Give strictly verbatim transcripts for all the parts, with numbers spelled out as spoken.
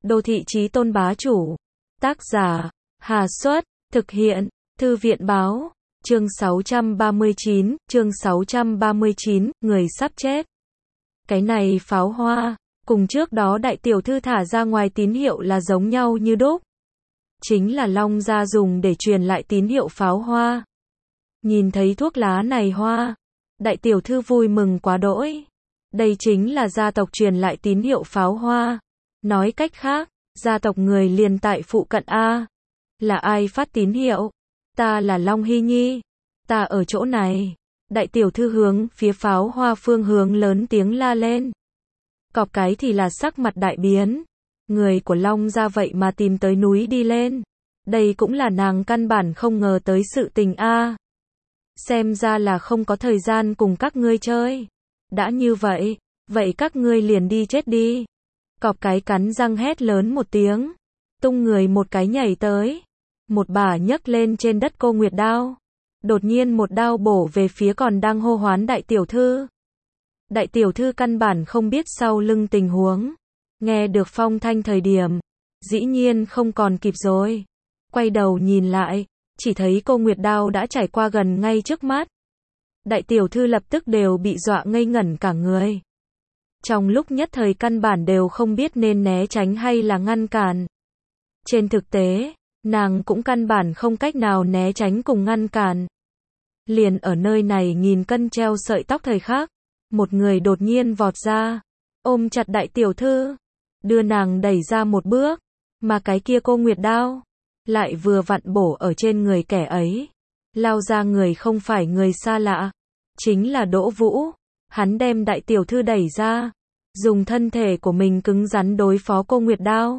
Đô thị chí tôn bá chủ. Tác giả, Hà Xuất, thực hiện, Thư viện báo, chương sáu trăm ba mươi chín, chương sáu trăm ba mươi chín, người sắp chết. Cái này pháo hoa, cùng trước đó đại tiểu thư thả ra ngoài tín hiệu là giống nhau như đúc. Chính là Long gia dùng để truyền lại tín hiệu pháo hoa. Nhìn thấy thuốc lá này hoa, đại tiểu thư vui mừng quá đỗi. Đây chính là gia tộc truyền lại tín hiệu pháo hoa. Nói cách khác, gia tộc người liền tại phụ cận A. Là ai phát tín hiệu? Ta là Long Hy Nhi. Ta ở chỗ này. Đại tiểu thư hướng phía pháo hoa phương hướng lớn tiếng la lên. Cọp cái thì là sắc mặt đại biến. Người của Long gia vậy mà tìm tới núi đi lên. Đây cũng là nàng căn bản không ngờ tới sự tình A. Xem ra là không có thời gian cùng các ngươi chơi. Đã như vậy, vậy các ngươi liền đi chết đi. Cọp cái cắn răng hét lớn một tiếng. Tung người một cái nhảy tới. Một bả nhấc lên trên đất cô Nguyệt đao. Đột nhiên một đao bổ về phía còn đang hô hoán đại tiểu thư. Đại tiểu thư căn bản không biết sau lưng tình huống. Nghe được phong thanh thời điểm. Dĩ nhiên không còn kịp rồi. Quay đầu nhìn lại. Chỉ thấy cô Nguyệt đao đã trải qua gần ngay trước mắt. Đại tiểu thư lập tức đều bị dọa ngây ngẩn cả người. Trong lúc nhất thời căn bản đều không biết nên né tránh hay là ngăn cản. Trên thực tế, nàng cũng căn bản không cách nào né tránh cùng ngăn cản. Liền ở nơi này nghìn cân treo sợi tóc thời khắc, một người đột nhiên vọt ra, ôm chặt đại tiểu thư, đưa nàng đẩy ra một bước, mà cái kia cô Nguyệt đao lại vừa vặn bổ ở trên người kẻ ấy. Lao ra người không phải người xa lạ, chính là Đỗ Vũ. Hắn đem đại tiểu thư đẩy ra, dùng thân thể của mình cứng rắn đối phó cô Nguyệt đao.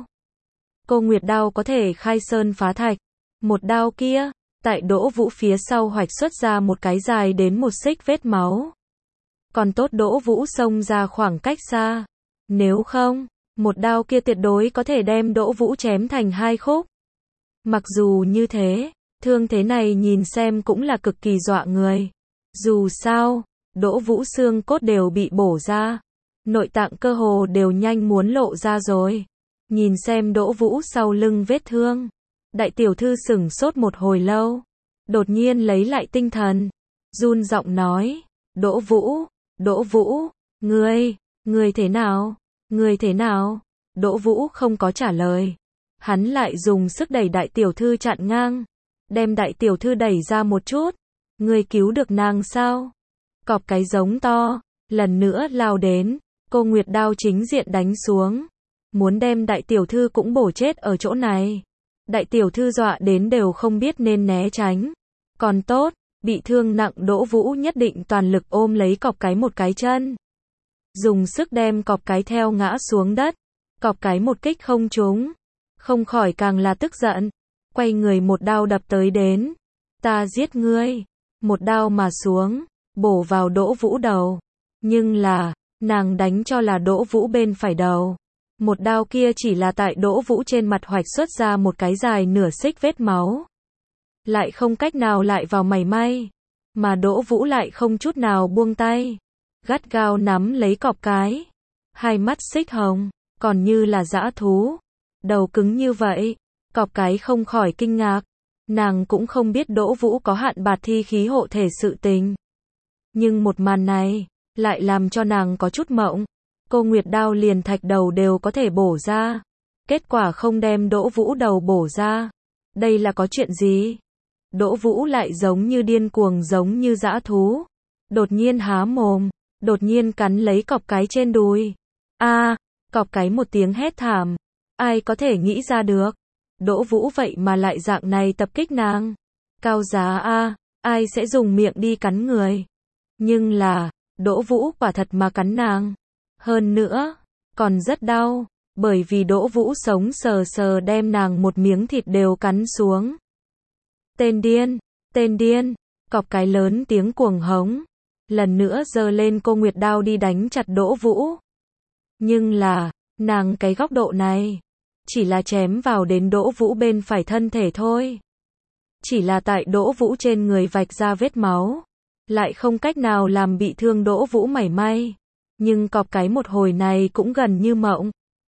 Cô Nguyệt đao có thể khai sơn phá thạch. Một đao kia, tại Đỗ Vũ phía sau hoạch xuất ra một cái dài đến một xích vết máu. Còn tốt Đỗ Vũ xông ra khoảng cách xa. Nếu không, một đao kia tuyệt đối có thể đem Đỗ Vũ chém thành hai khúc. Mặc dù như thế, thương thế này nhìn xem cũng là cực kỳ dọa người. Dù sao, Đỗ Vũ xương cốt đều bị bổ ra. Nội tạng cơ hồ đều nhanh muốn lộ ra rồi. Nhìn xem Đỗ Vũ sau lưng vết thương. Đại tiểu thư sửng sốt một hồi lâu. Đột nhiên lấy lại tinh thần. Run giọng nói. Đỗ Vũ, Đỗ Vũ, ngươi, ngươi thế nào, ngươi thế nào? Đỗ Vũ không có trả lời. Hắn lại dùng sức đẩy đại tiểu thư chặn ngang. Đem đại tiểu thư đẩy ra một chút. Ngươi cứu được nàng sao? Cọp cái giống to. Lần nữa lao đến. Cô Nguyệt đao chính diện đánh xuống. Muốn đem đại tiểu thư cũng bổ chết ở chỗ này. Đại tiểu thư dọa đến đều không biết nên né tránh. Còn tốt, bị thương nặng Đỗ Vũ nhất định toàn lực ôm lấy cọp cái một cái chân. Dùng sức đem cọp cái theo ngã xuống đất. Cọp cái một kích không trúng. Không khỏi càng là tức giận. Quay người một đao đập tới đến. Ta giết ngươi. Một đao mà xuống. Bổ vào Đỗ Vũ đầu. Nhưng là, nàng đánh cho là Đỗ Vũ bên phải đầu. Một đao kia chỉ là tại Đỗ Vũ trên mặt hoạch xuất ra một cái dài nửa xích vết máu. Lại không cách nào lại vào mảy may. Mà Đỗ Vũ lại không chút nào buông tay. Gắt gao nắm lấy cọp cái. Hai mắt xích hồng, còn như là dã thú. Đầu cứng như vậy. Cọp cái không khỏi kinh ngạc. Nàng cũng không biết Đỗ Vũ có hạn bạt thi khí hộ thể sự tình. Nhưng một màn này, lại làm cho nàng có chút mộng. Cô Nguyệt đao liền thạch đầu đều có thể bổ ra. Kết quả không đem Đỗ Vũ đầu bổ ra. Đây là có chuyện gì? Đỗ Vũ lại giống như điên cuồng giống như dã thú. Đột nhiên há mồm. Đột nhiên cắn lấy cọp cái trên đùi. A, à, cọp cái một tiếng hét thảm. Ai có thể nghĩ ra được? Đỗ Vũ vậy mà lại dạng này tập kích nàng. Cao giá A, à, ai sẽ dùng miệng đi cắn người? Nhưng là, Đỗ Vũ quả thật mà cắn nàng. Hơn nữa, còn rất đau, bởi vì Đỗ Vũ sống sờ sờ đem nàng một miếng thịt đều cắn xuống. Tên điên, tên điên, cọp cái lớn tiếng cuồng hống. Lần nữa giơ lên cô Nguyệt đao đi đánh chặt Đỗ Vũ. Nhưng là, nàng cái góc độ này, chỉ là chém vào đến Đỗ Vũ bên phải thân thể thôi. Chỉ là tại Đỗ Vũ trên người vạch ra vết máu. Lại không cách nào làm bị thương Đỗ Vũ mảy may. Nhưng cọp cái một hồi này cũng gần như mộng.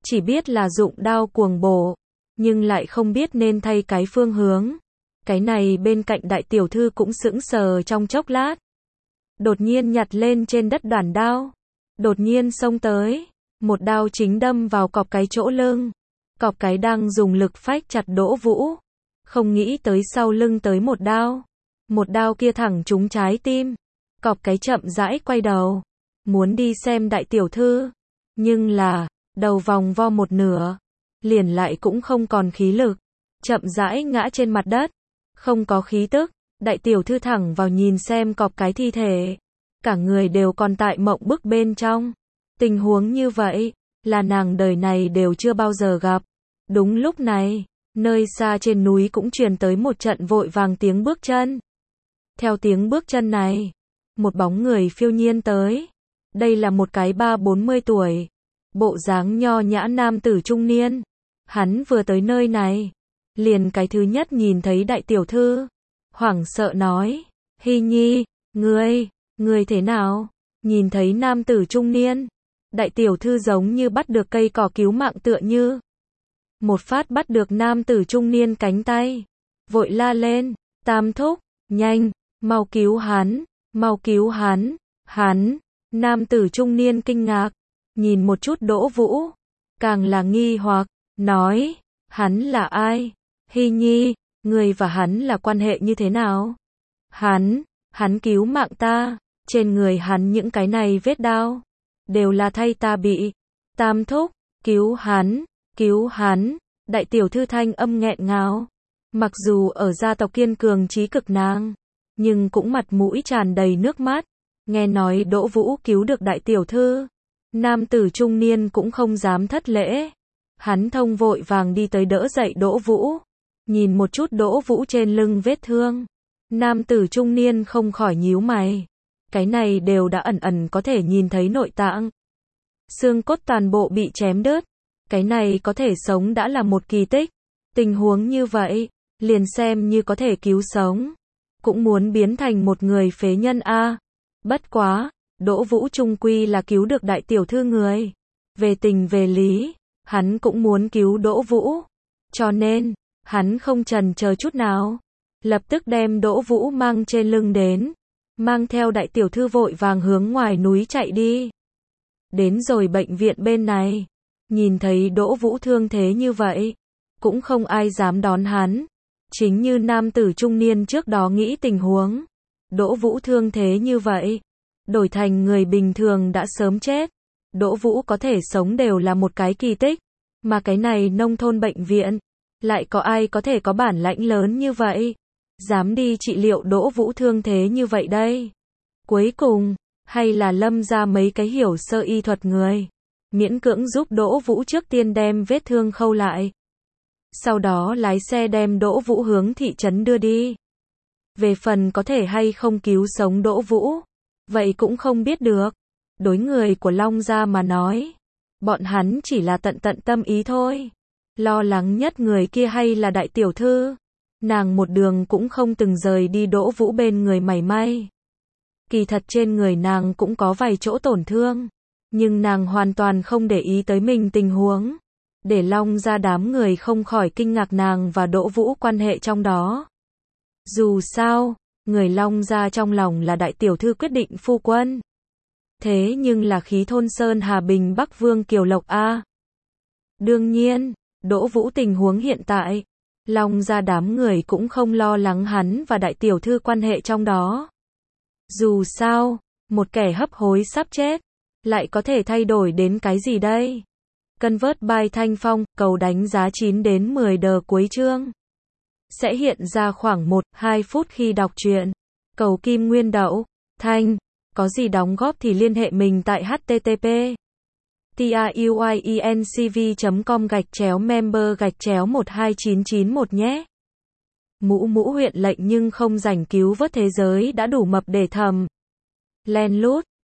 chỉ biết là dụng đao cuồng bổ, nhưng lại không biết nên thay cái phương hướng. Cái này bên cạnh đại tiểu thư cũng sững sờ trong chốc lát. Đột nhiên nhặt lên trên đất đoàn đao. Đột nhiên xông tới. Một đao chính đâm vào cọp cái chỗ lưng. Cọp cái đang dùng lực phách chặt Đỗ Vũ. Không nghĩ tới sau lưng tới một đao. Một đao kia thẳng trúng trái tim. Cọp cái chậm rãi quay đầu. Muốn đi xem đại tiểu thư. Nhưng là, đầu vòng vo một nửa. Liền lại cũng không còn khí lực. Chậm rãi ngã trên mặt đất. Không có khí tức. Đại tiểu thư thẳng vào nhìn xem cọp cái thi thể. Cả người đều còn tại mộng bức bên trong. Tình huống như vậy, là nàng đời này đều chưa bao giờ gặp. Đúng lúc này, nơi xa trên núi cũng truyền tới một trận vội vàng tiếng bước chân. Theo tiếng bước chân này, một bóng người phiêu nhiên tới. Đây là một cái ba bốn mươi tuổi, bộ dáng nho nhã nam tử trung niên. Hắn vừa tới nơi này, liền cái thứ nhất nhìn thấy đại tiểu thư. Hoảng sợ nói, Hy Nhi, ngươi, ngươi thế nào? Nhìn thấy nam tử trung niên, đại tiểu thư giống như bắt được cây cỏ cứu mạng tựa như. Một phát bắt được nam tử trung niên cánh tay, vội la lên, Tam thúc, nhanh, mau cứu hắn, mau cứu hắn, hắn. Nam tử trung niên kinh ngạc, nhìn một chút Đỗ Vũ, càng là nghi hoặc, nói, hắn là ai? Hy Nhi, người và hắn là quan hệ như thế nào? Hắn, hắn cứu mạng ta, trên người hắn những cái này vết đao, đều là thay ta bị. Tam thúc, cứu hắn, cứu hắn. Đại tiểu thư thanh âm nghẹn ngào. Mặc dù ở gia tộc kiên cường trí cực nàng, nhưng cũng mặt mũi tràn đầy nước mắt. Nghe nói Đỗ Vũ cứu được đại tiểu thư, nam tử trung niên cũng không dám thất lễ. Hắn thông vội vàng đi tới đỡ dậy Đỗ Vũ. Nhìn một chút Đỗ Vũ trên lưng vết thương. Nam tử trung niên không khỏi nhíu mày. Cái này đều đã ẩn ẩn có thể nhìn thấy nội tạng. Xương cốt toàn bộ bị chém đứt. Cái này có thể sống đã là một kỳ tích. Tình huống như vậy, liền xem như có thể cứu sống, cũng muốn biến thành một người phế nhân a. Bất quá, Đỗ Vũ trung quy là cứu được đại tiểu thư người. Về tình về lý, hắn cũng muốn cứu Đỗ Vũ. Cho nên, hắn không chần chờ chút nào. Lập tức đem Đỗ Vũ mang trên lưng đến. Mang theo đại tiểu thư vội vàng hướng ngoài núi chạy đi. Đến rồi bệnh viện bên này. Nhìn thấy Đỗ Vũ thương thế như vậy. Cũng không ai dám đón hắn. Chính như nam tử trung niên trước đó nghĩ tình huống. Đỗ Vũ thương thế như vậy. Đổi thành người bình thường đã sớm chết. Đỗ Vũ có thể sống đều là một cái kỳ tích. Mà cái này nông thôn bệnh viện. Lại có ai có thể có bản lãnh lớn như vậy. Dám đi trị liệu Đỗ Vũ thương thế như vậy đây. Cuối cùng, hay là lâm ra mấy cái hiểu sơ y thuật người. Miễn cưỡng giúp Đỗ Vũ trước tiên đem vết thương khâu lại. Sau đó lái xe đem Đỗ Vũ hướng thị trấn đưa đi. Về phần có thể hay không cứu sống Đỗ Vũ, vậy cũng không biết được. Đối người của Long gia mà nói, bọn hắn chỉ là tận tận tâm ý thôi. Lo lắng nhất người kia hay là đại tiểu thư. Nàng một đường cũng không từng rời đi Đỗ Vũ bên người mảy may. Kỳ thật trên người nàng cũng có vài chỗ tổn thương, nhưng nàng hoàn toàn không để ý tới mình tình huống. Để Long gia đám người không khỏi kinh ngạc nàng và Đỗ Vũ quan hệ trong đó. Dù sao, người Long gia trong lòng là đại tiểu thư quyết định phu quân. Thế nhưng là khí thôn Sơn Hà Bình Bắc Vương Kiều Lộc A. Đương nhiên, Đỗ Vũ tình huống hiện tại, Long gia đám người cũng không lo lắng hắn và đại tiểu thư quan hệ trong đó. Dù sao, một kẻ hấp hối sắp chết, lại có thể thay đổi đến cái gì đây? Convert by Thanh Phong, cầu đánh giá chín đến mười đờ cuối chương. Sẽ hiện ra khoảng một đến hai phút khi đọc truyện. Cầu Kim Nguyên Đậu, Thanh, có gì đóng góp thì liên hệ mình tại http truyencv chấm com gạch chéo member gạch chéo một hai chín chín một nhé. Mũ mũ huyện lệnh nhưng không rảnh cứu vớt thế giới đã đủ mập để thầm. Len lút.